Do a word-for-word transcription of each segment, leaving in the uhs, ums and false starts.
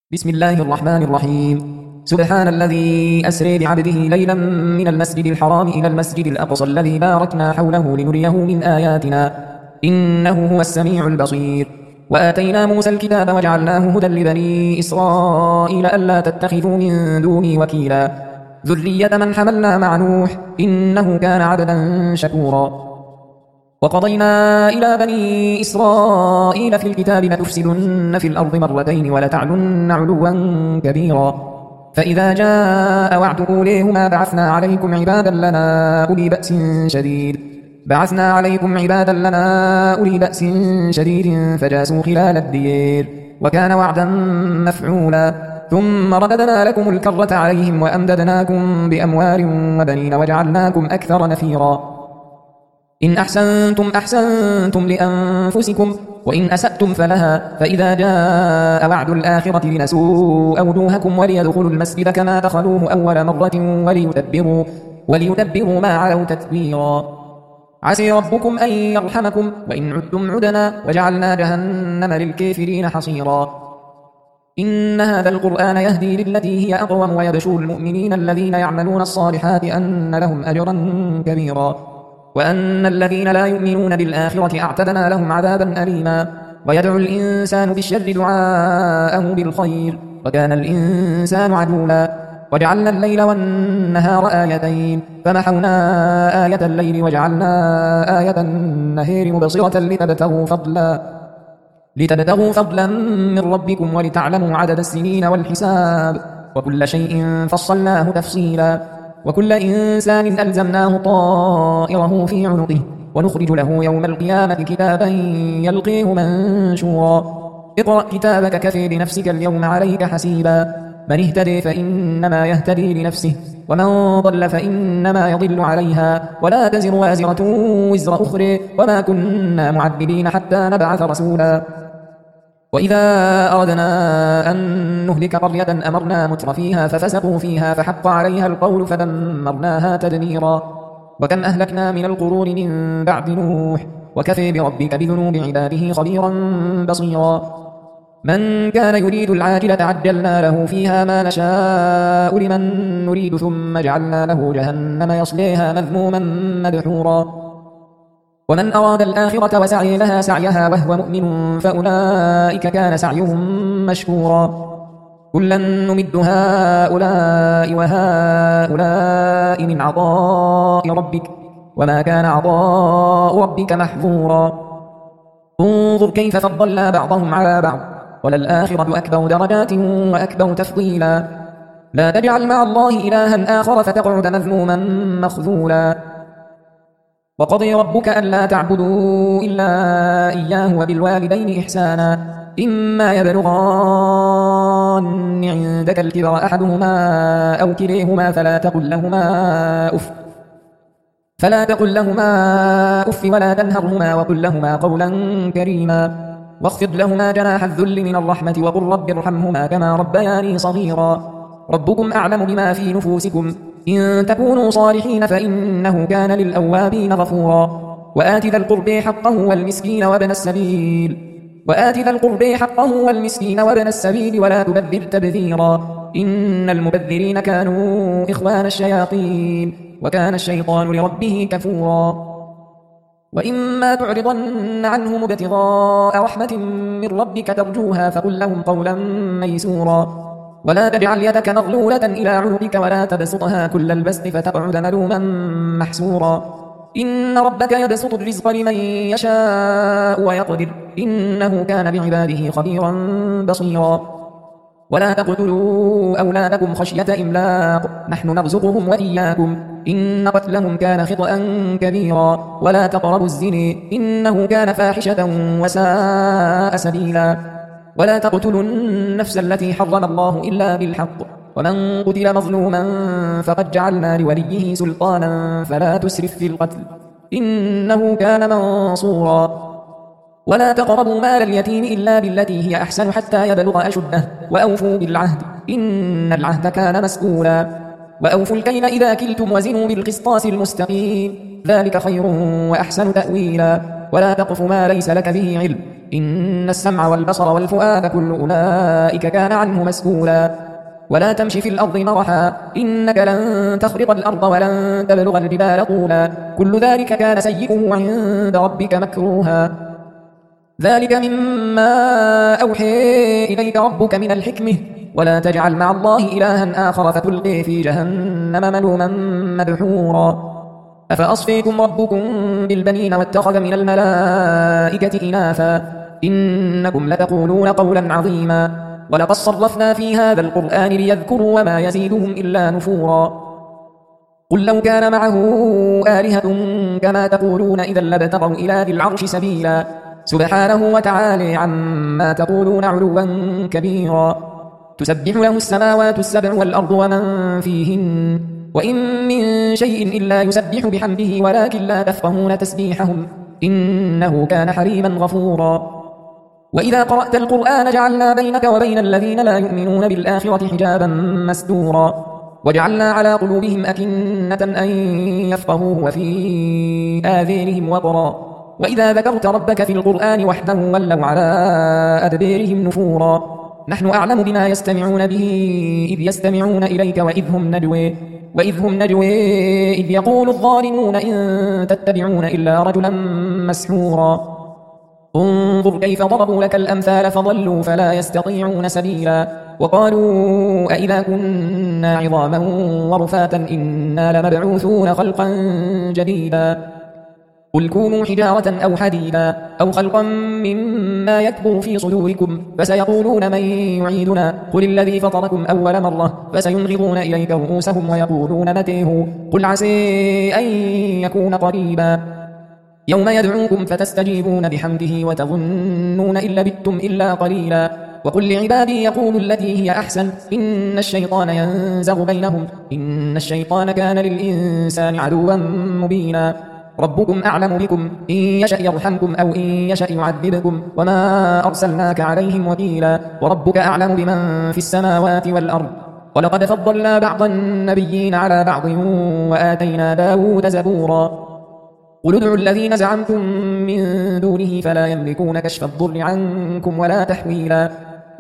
بسم الله الرحمن الرحيم. سبحان الذي أسري بعبده ليلا من المسجد الحرام إلى المسجد الأقصى الذي باركنا حوله لنريه من آياتنا إنه هو السميع البصير. وآتينا موسى الكتاب وجعلناه هدى لبني إسرائيل ألا تتخذوا من دوني وكيلا ذرية من حملنا مع نوح إنه كان عبدا شكورا. وقضينا إلى بني إسرائيل في الكتاب لتفسدن في الأرض مرتين ولتعلن علوا كبيرا فإذا جاء وعد أوليهما بعثنا عليكم عبادا لنا أولي بأس شديد بعثنا عليكم عبادا لنا أولي بأس شديد فجاسوا خلال الدير وكان وعدا مفعولا. ثم رددنا لكم الكرة عليهم وأمددناكم بأموال وبنين وجعلناكم أكثر نفيرا. إن أحسنتم أحسنتم لأنفسكم وإن أسأتم فلها فإذا جاء وعد الآخرة لنسوء وجوهكم وليدخلوا المسجد كما دخلوه أول مرة وليتبروا, وليتبروا ما علوا تتبيرا. عسي ربكم أن يرحمكم وإن عدتم عدنا وجعلنا جهنم للكافرين حصيرا. إن هذا القرآن يهدي للتي هي أقوم ويبشر المؤمنين الذين يعملون الصالحات أن لهم أجرا كبيرا وأن الذين لا يؤمنون بالآخرة أعتدنا لهم عذابا أليما. ويدعو الإنسان بالشر دعاءه بالخير وكان الإنسان عجولا. وجعلنا الليل والنهار آيتين فمحونا آية الليل وجعلنا آية النهار مبصرة لتبتغوا فضلا لتبتغوا فضلا من ربكم ولتعلموا عدد السنين والحساب وكل شيء فصلناه تفصيلا. وكل إنسان ألزمناه طائره في عنقه ونخرج له يوم القيامة كتابا يلقيه منشورا. اقرأ كتابك كفي بنفسك اليوم عليك حسيبا. من اهتدي فإنما يهتدي لنفسه ومن ضل فإنما يضل عليها ولا تزر وازرة وزر أخرى وما كنا معذبين حتى نبعث رسولا. وإذا أردنا أن نهلك قرية أمرنا متر فيها ففسقوا فيها فحق عليها القول فدمرناها تدميرا. وكم أهلكنا من القرون من بعد نوح وكفى بربك بذنوب عباده خبيرا بصيرا. من كان يريد العاجلة عجلنا له فيها ما نشاء لمن نريد ثم جعلنا له جهنم يصليها مذموما مدحورا. ومن أراد الآخرة وسعي لها سعيها وهو مؤمن فأولئك كان سعيهم مشكورا. كلا نمد هؤلاء وهؤلاء من عطاء ربك وما كان عطاء ربك محظورا. انظر كيف فضلنا بعضهم على بعض وللآخرة أكبر درجات وأكبر تفضيلا. لا تجعل مع الله إلها آخر فتقعد مذموما مخذولا. وقضي ربك ألا تعبدوا إلا إياه وبالوالدين إحسانا إما يبلغن عندك الكبر أحدهما أو كليهما فلا تقل لهما أف فلا تقل لهما أف ولا تنهرهما وقل لهما قولا كريما. واخفض لهما جناح الذل من الرحمة وقل رب ارحمهما كما ربياني صغيرا. ربكم أعلم بما في نفوسكم إن تكونوا صالحين فإنه كان للأوابين غفورا. وآت ذا القرب حقه والمسكين وابن السبيل وآت ذا القرب حقه والمسكين وابن السبيل ولا تبذر تبذيرا إن المبذرين كانوا إخوان الشياطين وكان الشيطان لربه كفورا. وإما تعرضن عنهم ابتغاء رحمة من ربك ترجوها فقل لهم قولا ميسورا. ولا تجعل يدك مغلولة إلى عنقك ولا تبسطها كل البسط فتقعد ملوما محسورا. إن ربك يبسط الرزق لمن يشاء ويقدر إنه كان بعباده خبيرا بصيرا. ولا تقتلوا أولادكم خشية إملاق نحن نرزقهم وإياكم إن قتلهم كان خطأ كبيرا. ولا تقربوا الزنا إنه كان فاحشة وساء سبيلا. ولا تقتلوا النفس التي حرم الله إلا بالحق ومن قتل مظلوما فقد جعلنا لوليه سلطانا فلا تسرف في القتل إنه كان منصورا. ولا تقربوا مال اليتيم إلا بالتي هي أحسن حتى يبلغ أشده وأوفوا بالعهد إن العهد كان مسؤولا. وأوفوا الكيل إذا كلتم وزنوا بالقسطاس المستقيم ذلك خير وأحسن تأويلا. ولا تقف ما ليس لك به علم إن السمع والبصر والفؤاد كل أولئك كان عنه مسؤولا ولا تمش في الأرض مرحا إنك لن تخرق الأرض ولن تبلغ الجبال طولا كل ذلك كان سيئه عند ربك مكروها ذلك مما أوحي إليك ربك من الحكمة ولا تجعل مع الله إلها آخر فتلقي في جهنم ملوما مدحورا أفأصفيكم ربكم بالبنين واتخذ من الملائكة إناثا إنكم لتقولون قولا عظيما ولقد صرفنا في هذا القرآن ليذكروا وما يزيدهم إلا نفورا قل لو كان معه آلهة كما تقولون إذا لابتغوا إلى ذي العرش سبيلا سبحانه وتعالى عما تقولون علوا كبيرا تسبح له السماوات السبع والأرض ومن فيهن وإن من شيء إلا يسبح بحمده ولكن لا تفقهون تسبيحهم إنه كان حليما غفورا وإذا قرأت القرآن جعلنا بينك وبين الذين لا يؤمنون بالآخرة حجابا مستورا وجعلنا على قلوبهم أكنة أن يفقهوه وفي آذانهم وقرا وإذا ذكرت ربك في القرآن وحده ولوا على أدبيرهم نفورا نحن أعلم بما يستمعون به إذ يستمعون إليك وإذ هم نجوي وإذ هم نجوي إذ يقول الظالمون إن تتبعون إلا رجلا مسحورا انظر كيف ضربوا لك الأمثال فضلوا فلا يستطيعون سبيلا وقالوا أئذا كنا عظاما ورفاتا إنا لمبعوثون خلقا جديدا قل كونوا حجارة أو حديدا أو خلقا مما يكبر في صدوركم فسيقولون من يعيدنا قل الذي فطركم أول مرة فسينغضون إليك رؤوسهم ويقولون متى هو قل عسى أن يكون قريبا يوم يدعوكم فتستجيبون بحمده وتظنون إن لبثتم إلا قليلا وقل لعبادي يقولوا التي هي أحسن إن الشيطان ينزغ بينهم إن الشيطان كان للإنسان عدوا مبينا ربكم أعلم بكم إن يشأ يرحمكم أو إن يشأ يعذبكم وما أرسلناك عليهم وكيلا وربك أعلم بمن في السماوات والأرض ولقد فضلنا بعض النبيين على بعض وآتينا داود زبورا قل ادعوا الذين زعمتم من دونه فلا يملكون كشف الضر عنكم ولا تحويلا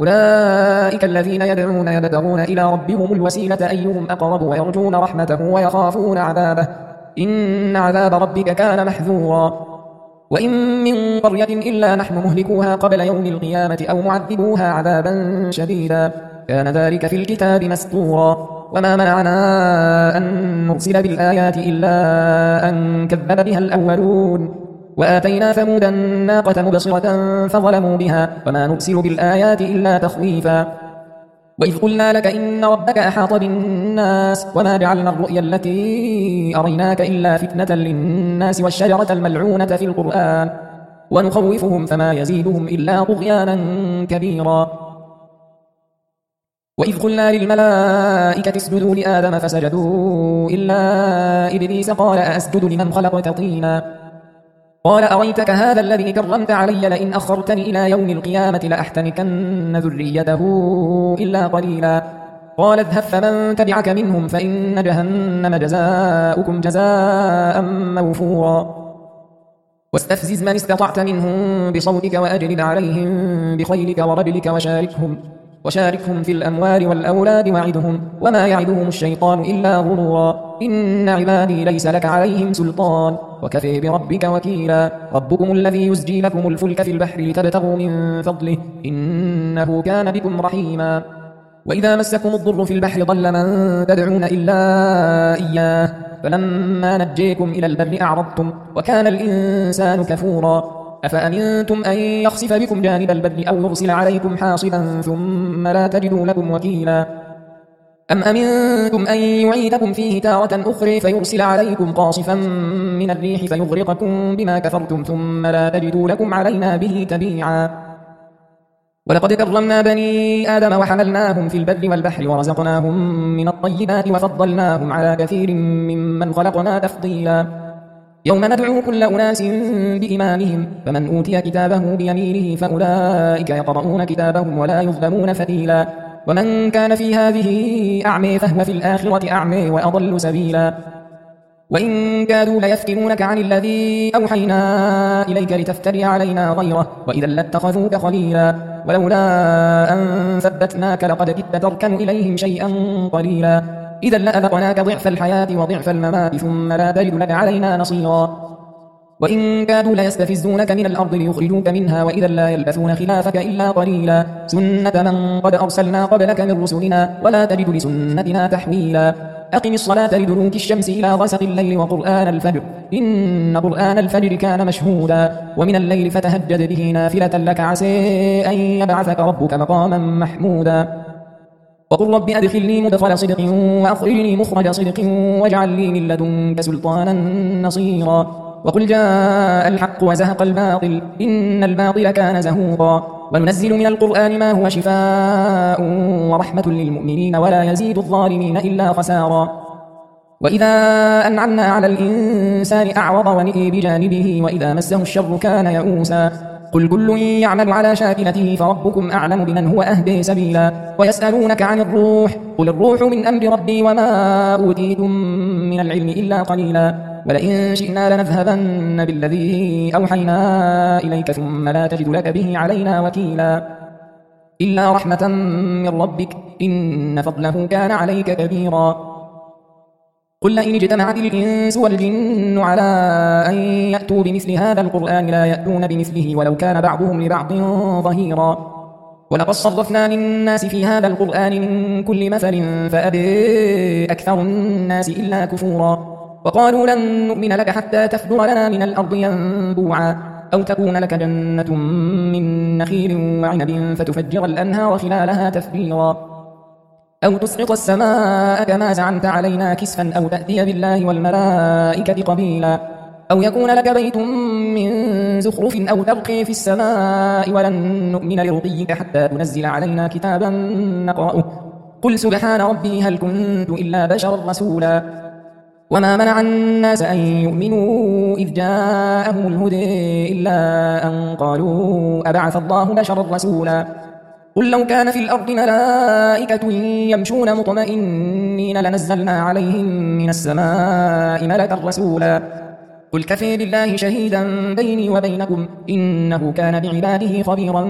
أولئك الذين يدعون يبتغون إلى ربهم الوسيلة أيهم أقرب ويرجون رحمته ويخافون عذابه إن عذاب ربك كان محذورا وإن من قرية إلا نحن مهلكوها قبل يوم القيامة أو معذبوها عذابا شديدا كان ذلك في الكتاب مسطورا وما منعنا أن نرسل بالآيات إلا أن كذب بها الأولون وآتينا ثمود الناقة مبصرة فظلموا بها وما نرسل بالآيات إلا تخويفا وإذ قلنا لك إن ربك أحاط بالناس وما جعلنا الرؤيا التي أريناك إلا فتنة للناس والشجرة الملعونة في القرآن ونخوفهم فما يزيدهم إلا طغيانا كبيرا وإذ قلنا للملائكة اسجدوا لآدم فسجدوا إلا إبليس قال أأسجد لمن خلقت طينا قال أريتك هذا الذي كرمت علي لئن أخرتني إلى يوم القيامة لأحتنكن ذريته إلا قليلا قال اذهب فمن تبعك منهم فإن جهنم جزاؤكم جزاء موفورا واستفزز من استطعت منهم بصوتك وأجلب عليهم بخيلك ورجلك وشاركهم وشاركهم في الأموال والأولاد وعدهم وما يعدهم الشيطان إلا غرورا إن عبادي ليس لك عليهم سلطان وكفي بربك وكيلا ربكم الذي يزجي لكم الفلك في البحر لتبتغوا من فضله إنه كان بكم رحيما وإذا مسكم الضر في البحر ضل من تدعون إلا إياه فلما نجيكم إلى البر أعرضتم وكان الإنسان كفورا أفأمنتم أن يخسف بكم جانب البر أو يرسل عليكم حاصبا ثم لا تجدوا لكم وكيلا أم أمنتم أن يعيدكم فيه تارة أخرى فيرسل عليكم قاصفا من الريح فيغرقكم بما كفرتم ثم لا تجدوا لكم علينا به تبيعا ولقد كرمنا بني آدم وحملناهم في البر والبحر ورزقناهم من الطيبات وفضلناهم على كثير ممن خلقنا تفضيلا يوم ندعو كل أناس بإمامهم فمن أوتي كتابه بيمينه فأولئك يقرؤون كتابهم ولا يظلمون فتيلا ومن كان في هذه أعمى فهو في الآخرة أعمى وأضل سبيلا وإن كادوا ليفتنونك عن الذي أوحينا إليك لتفتري علينا غيره وإذا لاتخذوك خليلا ولولا أن ثبتناك لقد كدت تركن إليهم شيئا قليلا إذا لأذقناك ضعف الحياة وضعف الممات ثم لا تجد لك علينا نصيرا وإن كادوا ليستفزونك من الأرض ليخرجوك منها وإذا لا يلبثون خلافك إلا قليلا سنة من قد أرسلنا قبلك من رسلنا ولا تجد لسنتنا تحويلا أقم الصلاة لدلوك الشمس إلى غسق الليل وقرآن الفجر إن قرآن الفجر كان مشهودا ومن الليل فتهجد به نافلة لك عسى أن يبعثك ربك مقاما محمودا وقل رب أدخلني مدخل صدق وأخرجني مخرج صدق واجعل لي من لدنك سلطانا نصيرا وقل جاء الحق وزهق الباطل إن الباطل كان زهوقا وننزل من القرآن ما هو شفاء ورحمة للمؤمنين ولا يزيد الظالمين إلا خسارا وإذا أنعمنا على الإنسان أعرض ونئي بجانبه وإذا مسه الشر كان يئوسا قل كل يعمل على شاكلته فربكم أعلم بمن هو أهدي سبيلا ويسألونك عن الروح قل الروح من أمر ربي وما أوتيتم من العلم إلا قليلا ولئن شئنا لنذهبن بالذي أوحينا إليك ثم لا تجد لك به علينا وكيلا إلا رحمة من ربك إن فضله كان عليك كبيرا قل لئن اجتمعت الإنس والجن على أن يأتوا بمثل هذا القرآن لا يأتون بمثله ولو كان بعضهم لبعض ظهيرا ولقد صرفنا للناس في هذا القرآن من كل مثل فأبى أكثر الناس إلا كفورا وقالوا لن نؤمن لك حتى تفجر لنا من الأرض ينبوعا أو تكون لك جنة من نخيل وعنب فتفجر الأنهار خلالها تفجيرا أو تسقط السماء كما زعمت علينا كسفا أو تأتي بالله والملائكة قبيلا أو يكون لك بيت من زخرف أو ترقي في السماء ولن نؤمن لرقيك حتى تنزل علينا كتابا نقرأه قل سبحان ربي هل كنت إلا بشرا رسولا وما منع الناس أن يؤمنوا إذ جاءهم الهدى إلا أن قالوا أبعث الله بشرا رسولا قل لو كان في الأرض ملائكة يمشون مطمئنين لنزلنا عليهم من السماء ملكا رسولا قل كفى بالله شهيدا بيني وبينكم إنه كان بعباده خبيرا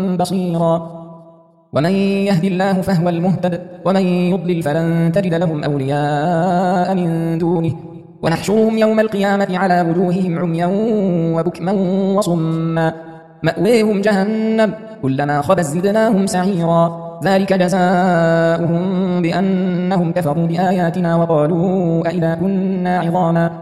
بصيرا ومن يهد الله فهو المهتد ومن يضلل فلن تجد لهم أولياء من دونه ونحشرهم يوم القيامة على وجوههم عميا وبكما وصما مأويهم جهنم كلما خبت زدناهم سعيرا ذلك جزاؤهم بأنهم كفروا بآياتنا وقالوا أئذا كنا عظاما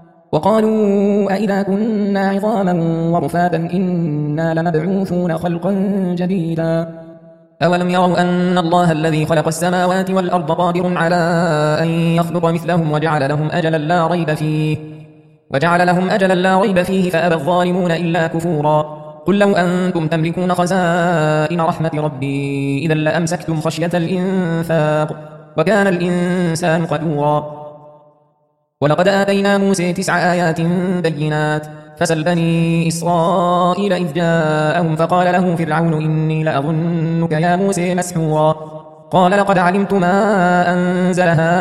وقالوا أئذا كنا عظاما ورفاتا إنا لمبعوثون خلقا جديدا أولم يروا أن الله الذي خلق السماوات والأرض قادر على أن يخلق مثلهم وجعل لهم أجلا لا ريب فيه وجعل لهم أجلا لا ريب فيه فأبى الظالمون إلا كفورا قل لو أنتم تملكون خزائن رحمة ربي إذا لأمسكتم خشية الإنفاق وكان الإنسان قتورا ولقد آتينا موسى تسع آيات بينات فسل بني إسرائيل إذ جاءهم فقال له فرعون إني لأظنك يا موسى مسحورا قال لقد علمت ما أنزل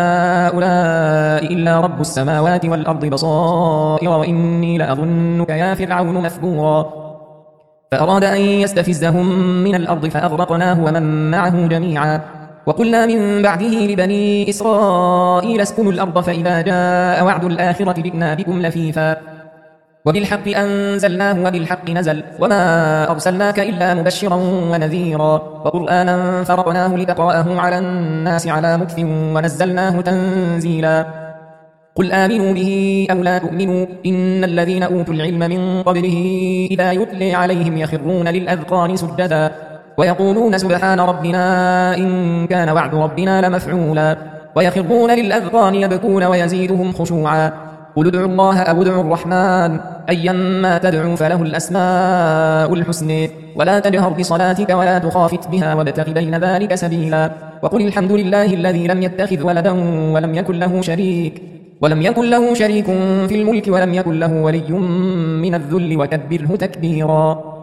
هؤلاء إلا رب السماوات والأرض بصائر وإني لأظنك يا فرعون مثبورا فأراد أن يستفزهم من الأرض فأغرقناه ومن معه جميعا وقلنا من بعده لبني إسرائيل اسكنوا الأرض فإذا جاء وعد الآخرة جئنا بكم لفيفا وبالحق أنزلناه وبالحق نزل وما أرسلناك إلا مبشرا ونذيرا وقرآنا فرقناه لتقرأه على الناس على مكث ونزلناه تنزيلا قل آمنوا به أو لا تؤمنوا إن الذين أوتوا العلم من قبله إذا يتلي عليهم يخرون للأذقان سجدا ويقولون سبحان ربنا إن كان وعد ربنا لمفعولا ويخرون للأذقان يبكون ويزيدهم خشوعا قل ادعوا الله أو ادعوا الرحمن أيما تدعوا فله الأسماء الحسنى ولا تجهر بصلاتك ولا تخافت بها وابتغ بين ذلك سبيلا وقل الحمد لله الذي لم يتخذ ولدا ولم يكن له شريك ولم يكن له شريك في الملك ولم يكن له ولي من الذل وكبره تكبيرا